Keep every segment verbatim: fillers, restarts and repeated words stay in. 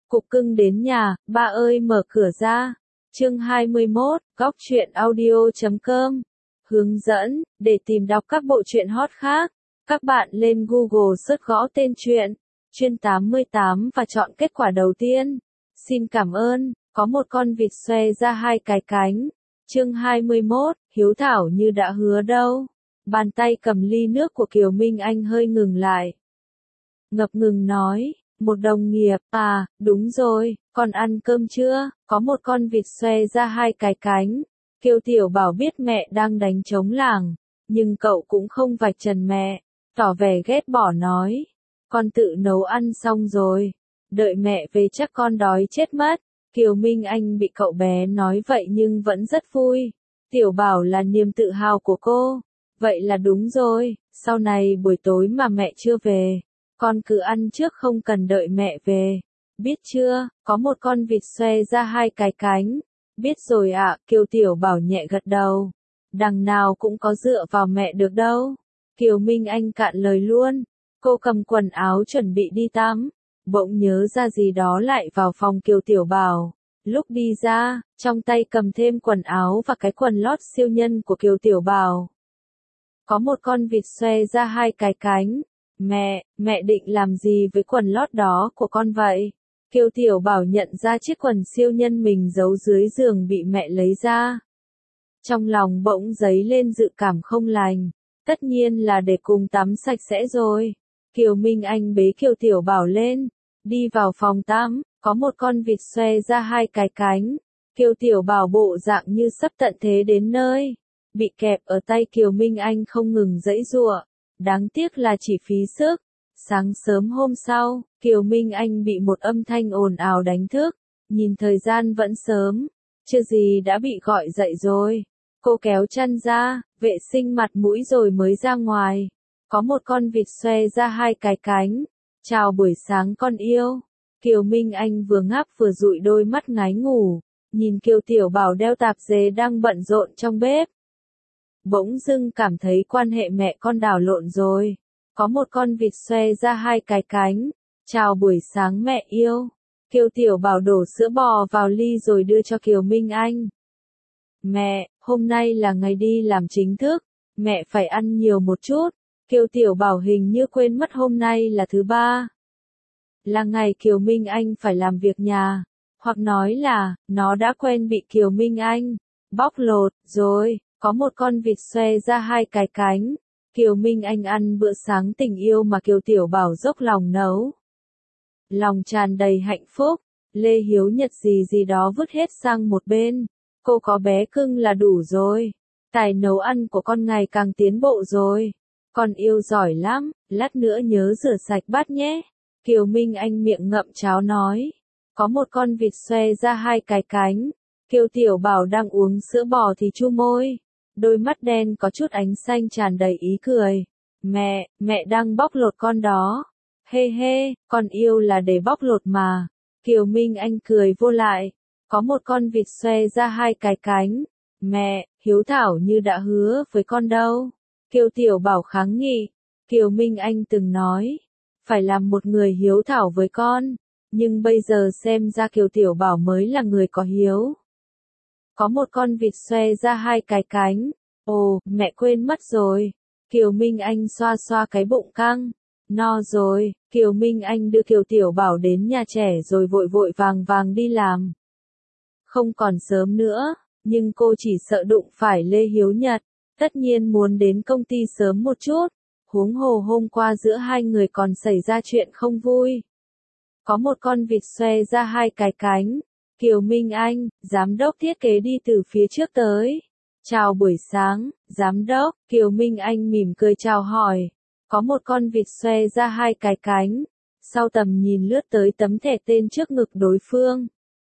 Cục cưng đến nhà, ba ơi mở cửa ra. Chương hai mươi mốt, góc truyện audio chấm com. Hướng dẫn, để tìm đọc các bộ truyện hot khác, các bạn lên Google search gõ tên truyện, chuyên tám mươi tám và chọn kết quả đầu tiên. Xin cảm ơn, có một con vịt xoe ra hai cái cánh. Chương hai mươi mốt, hiếu thảo như đã hứa đâu. Bàn tay cầm ly nước của Kiều Minh Anh hơi ngừng lại. Ngập ngừng nói, một đồng nghiệp, à, đúng rồi, con ăn cơm chưa? Có một con vịt xoe ra hai cái cánh. Kiều Tiểu Bảo biết mẹ đang đánh trống lảng, nhưng cậu cũng không vạch trần mẹ, tỏ vẻ ghét bỏ nói. Con tự nấu ăn xong rồi, đợi mẹ về chắc con đói chết mất. Kiều Minh Anh bị cậu bé nói vậy nhưng vẫn rất vui. Tiểu Bảo là niềm tự hào của cô. Vậy là đúng rồi, sau này buổi tối mà mẹ chưa về, con cứ ăn trước không cần đợi mẹ về. Biết chưa, có một con vịt xoe ra hai cái cánh. Biết rồi ạ, Kiều Tiểu Bảo nhẹ gật đầu. Đằng nào cũng có dựa vào mẹ được đâu. Kiều Minh Anh cạn lời luôn. Cô cầm quần áo chuẩn bị đi tắm. Bỗng nhớ ra gì đó lại vào phòng Kiều Tiểu Bảo. Lúc đi ra, trong tay cầm thêm quần áo và cái quần lót siêu nhân của Kiều Tiểu Bảo. Có một con vịt xoe ra hai cái cánh. Mẹ, mẹ định làm gì với quần lót đó của con vậy? Kiều Tiểu Bảo nhận ra chiếc quần siêu nhân mình giấu dưới giường bị mẹ lấy ra. Trong lòng bỗng dấy lên dự cảm không lành. Tất nhiên là để cùng tắm sạch sẽ rồi. Kiều Minh Anh bế Kiều Tiểu Bảo lên, đi vào phòng tắm, có một con vịt xoe ra hai cái cánh. Kiều Tiểu Bảo bộ dạng như sắp tận thế đến nơi. Bị kẹp ở tay Kiều Minh Anh không ngừng giãy giụa. Đáng tiếc là chỉ phí sức. Sáng sớm hôm sau, Kiều Minh Anh bị một âm thanh ồn ào đánh thức. Nhìn thời gian vẫn sớm, chưa gì đã bị gọi dậy rồi. Cô kéo chăn ra, vệ sinh mặt mũi rồi mới ra ngoài. Có một con vịt xoe ra hai cái cánh. Chào buổi sáng con yêu. Kiều Minh Anh vừa ngáp vừa dụi đôi mắt ngái ngủ. Nhìn Kiều Tiểu Bảo đeo tạp dề đang bận rộn trong bếp. Bỗng dưng cảm thấy quan hệ mẹ con đảo lộn rồi. Có một con vịt xoe ra hai cái cánh. Chào buổi sáng mẹ yêu. Kiều Tiểu Bảo đổ sữa bò vào ly rồi đưa cho Kiều Minh Anh. Mẹ, hôm nay là ngày đi làm chính thức. Mẹ phải ăn nhiều một chút. Kiều Tiểu Bảo hình như quên mất hôm nay là thứ ba. Là ngày Kiều Minh Anh phải làm việc nhà. Hoặc nói là, nó đã quen bị Kiều Minh Anh bóc lột rồi. Có một con vịt xoe ra hai cái cánh. Kiều Minh Anh ăn bữa sáng tình yêu mà Kiều Tiểu Bảo dốc lòng nấu. Lòng tràn đầy hạnh phúc. Lê Hiếu Nhật gì gì đó vứt hết sang một bên. Cô có bé cưng là đủ rồi. Tài nấu ăn của con ngày càng tiến bộ rồi. Con yêu giỏi lắm, lát nữa nhớ rửa sạch bát nhé. Kiều Minh Anh miệng ngậm cháo nói. Có một con vịt xoe ra hai cái cánh. Kiều Tiểu Bảo đang uống sữa bò thì chu môi. Đôi mắt đen có chút ánh xanh tràn đầy ý cười. Mẹ, mẹ đang bóc lột con đó. Hê hê, con yêu là để bóc lột mà. Kiều Minh Anh cười vô lại. Có một con vịt xoe ra hai cái cánh. Mẹ, hiếu thảo như đã hứa với con đâu. Kiều Tiểu Bảo kháng nghị. Kiều Minh Anh từng nói. Phải làm một người hiếu thảo với con. Nhưng bây giờ xem ra Kiều Tiểu Bảo mới là người có hiếu. Có một con vịt xoe ra hai cái cánh. Ồ, mẹ quên mất rồi. Kiều Minh Anh xoa xoa cái bụng căng. No rồi, Kiều Minh Anh đưa Kiều Tiểu Bảo đến nhà trẻ rồi vội vội vàng vàng đi làm. Không còn sớm nữa, nhưng cô chỉ sợ đụng phải Lê Hiếu Nhật. Tất nhiên muốn đến công ty sớm một chút. Huống hồ hôm qua giữa hai người còn xảy ra chuyện không vui. Có một con vịt xoe ra hai cái cánh. Kiều Minh Anh, giám đốc thiết kế đi từ phía trước tới. Chào buổi sáng, giám đốc. Kiều Minh Anh mỉm cười chào hỏi. Có một con vịt xoe ra hai cái cánh. Sau tầm nhìn lướt tới tấm thẻ tên trước ngực đối phương.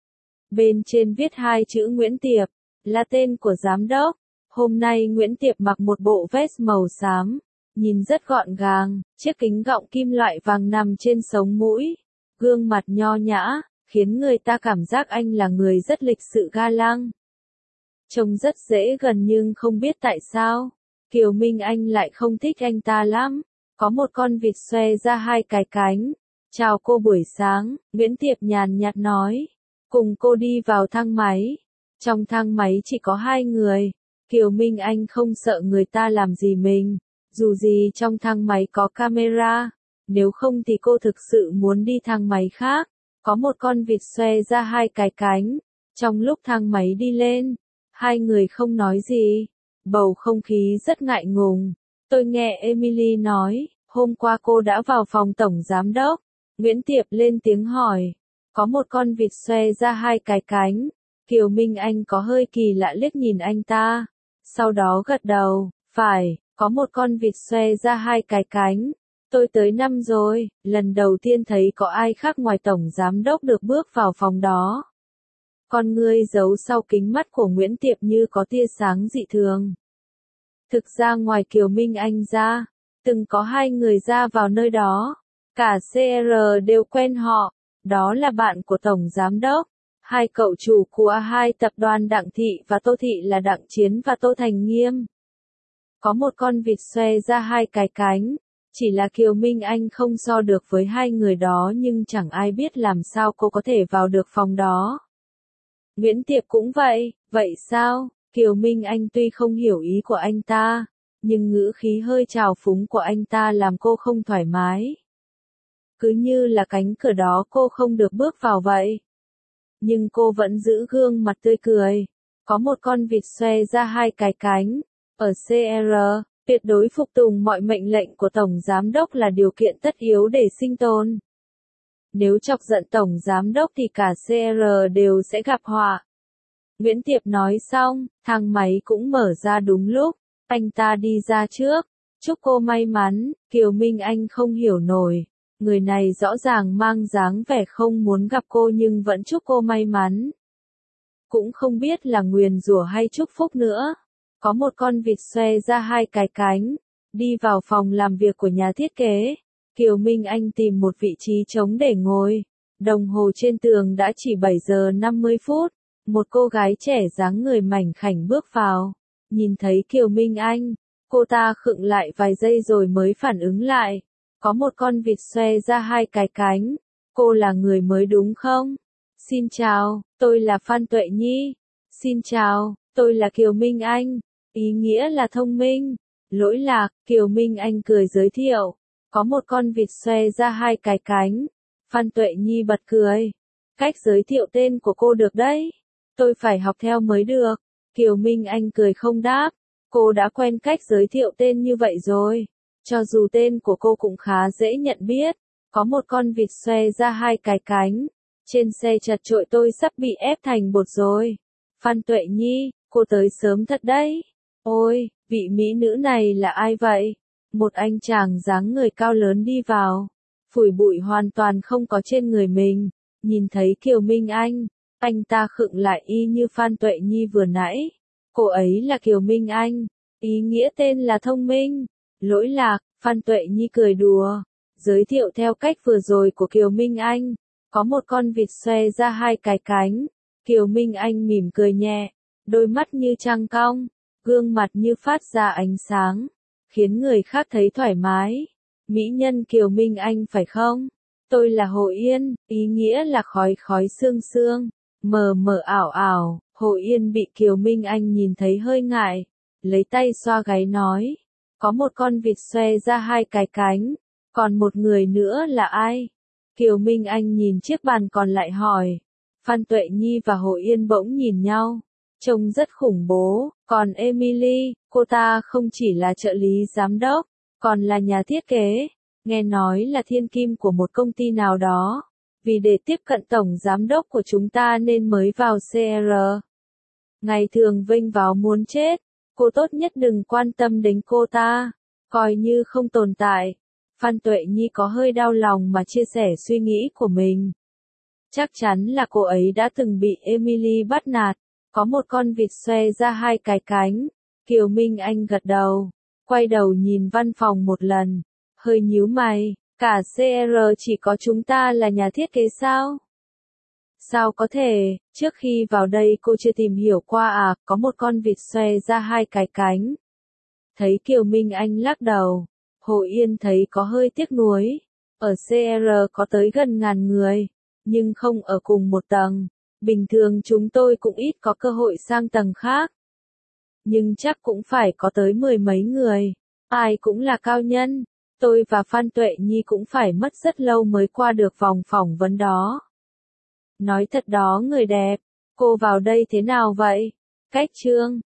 Bên trên viết hai chữ Nguyễn Tiệp, là tên của giám đốc. Hôm nay Nguyễn Tiệp mặc một bộ vest màu xám, nhìn rất gọn gàng, chiếc kính gọng kim loại vàng nằm trên sống mũi, gương mặt nho nhã, khiến người ta cảm giác anh là người rất lịch sự ga lăng. Trông rất dễ gần nhưng không biết tại sao, Kiều Minh Anh lại không thích anh ta lắm. Có một con vịt xoe ra hai cái cánh. Chào cô buổi sáng, Nguyễn Tiệp nhàn nhạt nói. Cùng cô đi vào thang máy. Trong thang máy chỉ có hai người. Kiều Minh Anh không sợ người ta làm gì mình. Dù gì trong thang máy có camera. Nếu không thì cô thực sự muốn đi thang máy khác. Có một con vịt xoe ra hai cái cánh. Trong lúc thang máy đi lên, hai người không nói gì. Bầu không khí rất ngại ngùng. Tôi nghe Emily nói, hôm qua cô đã vào phòng tổng giám đốc. Nguyễn Tiệp lên tiếng hỏi. Có một con vịt xoe ra hai cái cánh. Kiều Minh Anh có hơi kỳ lạ liếc nhìn anh ta. Sau đó gật đầu, phải, có một con vịt xoe ra hai cái cánh. Tôi tới năm rồi, lần đầu tiên thấy có ai khác ngoài tổng giám đốc được bước vào phòng đó. Con ngươi giấu sau kính mắt của Nguyễn Tiệp như có tia sáng dị thường. Thực ra ngoài Kiều Minh Anh ra, từng có hai người ra vào nơi đó. Cả xê rờ đều quen họ, đó là bạn của tổng giám đốc. Hai cậu chủ của hai tập đoàn Đặng Thị và Tô Thị là Đặng Chiến và Tô Thành Nghiêm. Có một con vịt xoe ra hai cái cánh. Chỉ là Kiều Minh Anh không so được với hai người đó nhưng chẳng ai biết làm sao cô có thể vào được phòng đó. Nguyễn Tiệp cũng vậy, vậy sao? Kiều Minh Anh tuy không hiểu ý của anh ta, nhưng ngữ khí hơi trào phúng của anh ta làm cô không thoải mái. Cứ như là cánh cửa đó cô không được bước vào vậy. Nhưng cô vẫn giữ gương mặt tươi cười. Có một con vịt xoe ra hai cái cánh. Ở xê rờ, tuyệt đối phục tùng mọi mệnh lệnh của Tổng Giám đốc là điều kiện tất yếu để sinh tồn. Nếu chọc giận Tổng Giám đốc thì cả xê rờ đều sẽ gặp họa. Nguyễn Tiệp nói xong, thang máy cũng mở ra đúng lúc. Anh ta đi ra trước. Chúc cô may mắn, Kiều Minh Anh không hiểu nổi. Người này rõ ràng mang dáng vẻ không muốn gặp cô nhưng vẫn chúc cô may mắn. Cũng không biết là nguyền rủa hay chúc phúc nữa. Có một con vịt xoe ra hai cái cánh. Đi vào phòng làm việc của nhà thiết kế. Kiều Minh Anh tìm một vị trí trống để ngồi. Đồng hồ trên tường đã chỉ bảy giờ năm mươi phút. Một cô gái trẻ dáng người mảnh khảnh bước vào. Nhìn thấy Kiều Minh Anh, cô ta khựng lại vài giây rồi mới phản ứng lại. Có một con vịt xoe ra hai cái cánh. Cô là người mới đúng không? Xin chào, tôi là Phan Tuệ Nhi. Xin chào, tôi là Kiều Minh Anh. Ý nghĩa là thông minh. Lỗi lạc, Kiều Minh Anh cười giới thiệu. Có một con vịt xoe ra hai cái cánh. Phan Tuệ Nhi bật cười. Cách giới thiệu tên của cô được đấy. Tôi phải học theo mới được. Kiều Minh Anh cười không đáp. Cô đã quen cách giới thiệu tên như vậy rồi. Cho dù tên của cô cũng khá dễ nhận biết. Có một con vịt xoe ra hai cái cánh. Trên xe chật chội tôi sắp bị ép thành bột rồi. Phan Tuệ Nhi, cô tới sớm thật đấy. Ôi, vị mỹ nữ này là ai vậy? Một anh chàng dáng người cao lớn đi vào. Phủi bụi hoàn toàn không có trên người mình. Nhìn thấy Kiều Minh Anh, anh ta khựng lại y như Phan Tuệ Nhi vừa nãy. Cô ấy là Kiều Minh Anh. Ý nghĩa tên là thông minh. Lỗi lạc, Phan Tuệ Nhi cười đùa. Giới thiệu theo cách vừa rồi của Kiều Minh Anh. Có một con vịt xoe ra hai cái cánh. Kiều Minh Anh mỉm cười nhẹ. Đôi mắt như trăng cong. Gương mặt như phát ra ánh sáng. Khiến người khác thấy thoải mái. Mỹ nhân Kiều Minh Anh phải không? Tôi là Hồ Yên, ý nghĩa là khói khói sương sương. Mờ mờ ảo ảo. Hồ Yên bị Kiều Minh Anh nhìn thấy hơi ngại. Lấy tay xoa gáy nói. Có một con vịt xoe ra hai cái cánh. Còn một người nữa là ai? Kiều Minh Anh nhìn chiếc bàn còn lại hỏi. Phan Tuệ Nhi và Hồ Yên bỗng nhìn nhau. Trông rất khủng bố. Còn Emily, cô ta không chỉ là trợ lý giám đốc, còn là nhà thiết kế. Nghe nói là thiên kim của một công ty nào đó. Vì để tiếp cận tổng giám đốc của chúng ta nên mới vào xê rờ. Ngày thường vênh váo muốn chết. Cô tốt nhất đừng quan tâm đến cô ta. Coi như không tồn tại. Phan Tuệ Nhi có hơi đau lòng mà chia sẻ suy nghĩ của mình. Chắc chắn là cô ấy đã từng bị Emily bắt nạt. Có một con vịt xoe ra hai cái cánh. Kiều Minh Anh gật đầu. Quay đầu nhìn văn phòng một lần. Hơi nhíu mày. Cả xê rờ chỉ có chúng ta là nhà thiết kế sao? Sao có thể, trước khi vào đây cô chưa tìm hiểu qua à, có một con vịt xoe ra hai cái cánh. Thấy Kiều Minh Anh lắc đầu. Hồ Yên thấy có hơi tiếc nuối. Ở xê rờ có tới gần ngàn người, nhưng không ở cùng một tầng. Bình thường chúng tôi cũng ít có cơ hội sang tầng khác. Nhưng chắc cũng phải có tới mười mấy người. Ai cũng là cao nhân. Tôi và Phan Tuệ Nhi cũng phải mất rất lâu mới qua được vòng phỏng vấn đó. Nói thật đó người đẹp, cô vào đây thế nào vậy? Cách Trương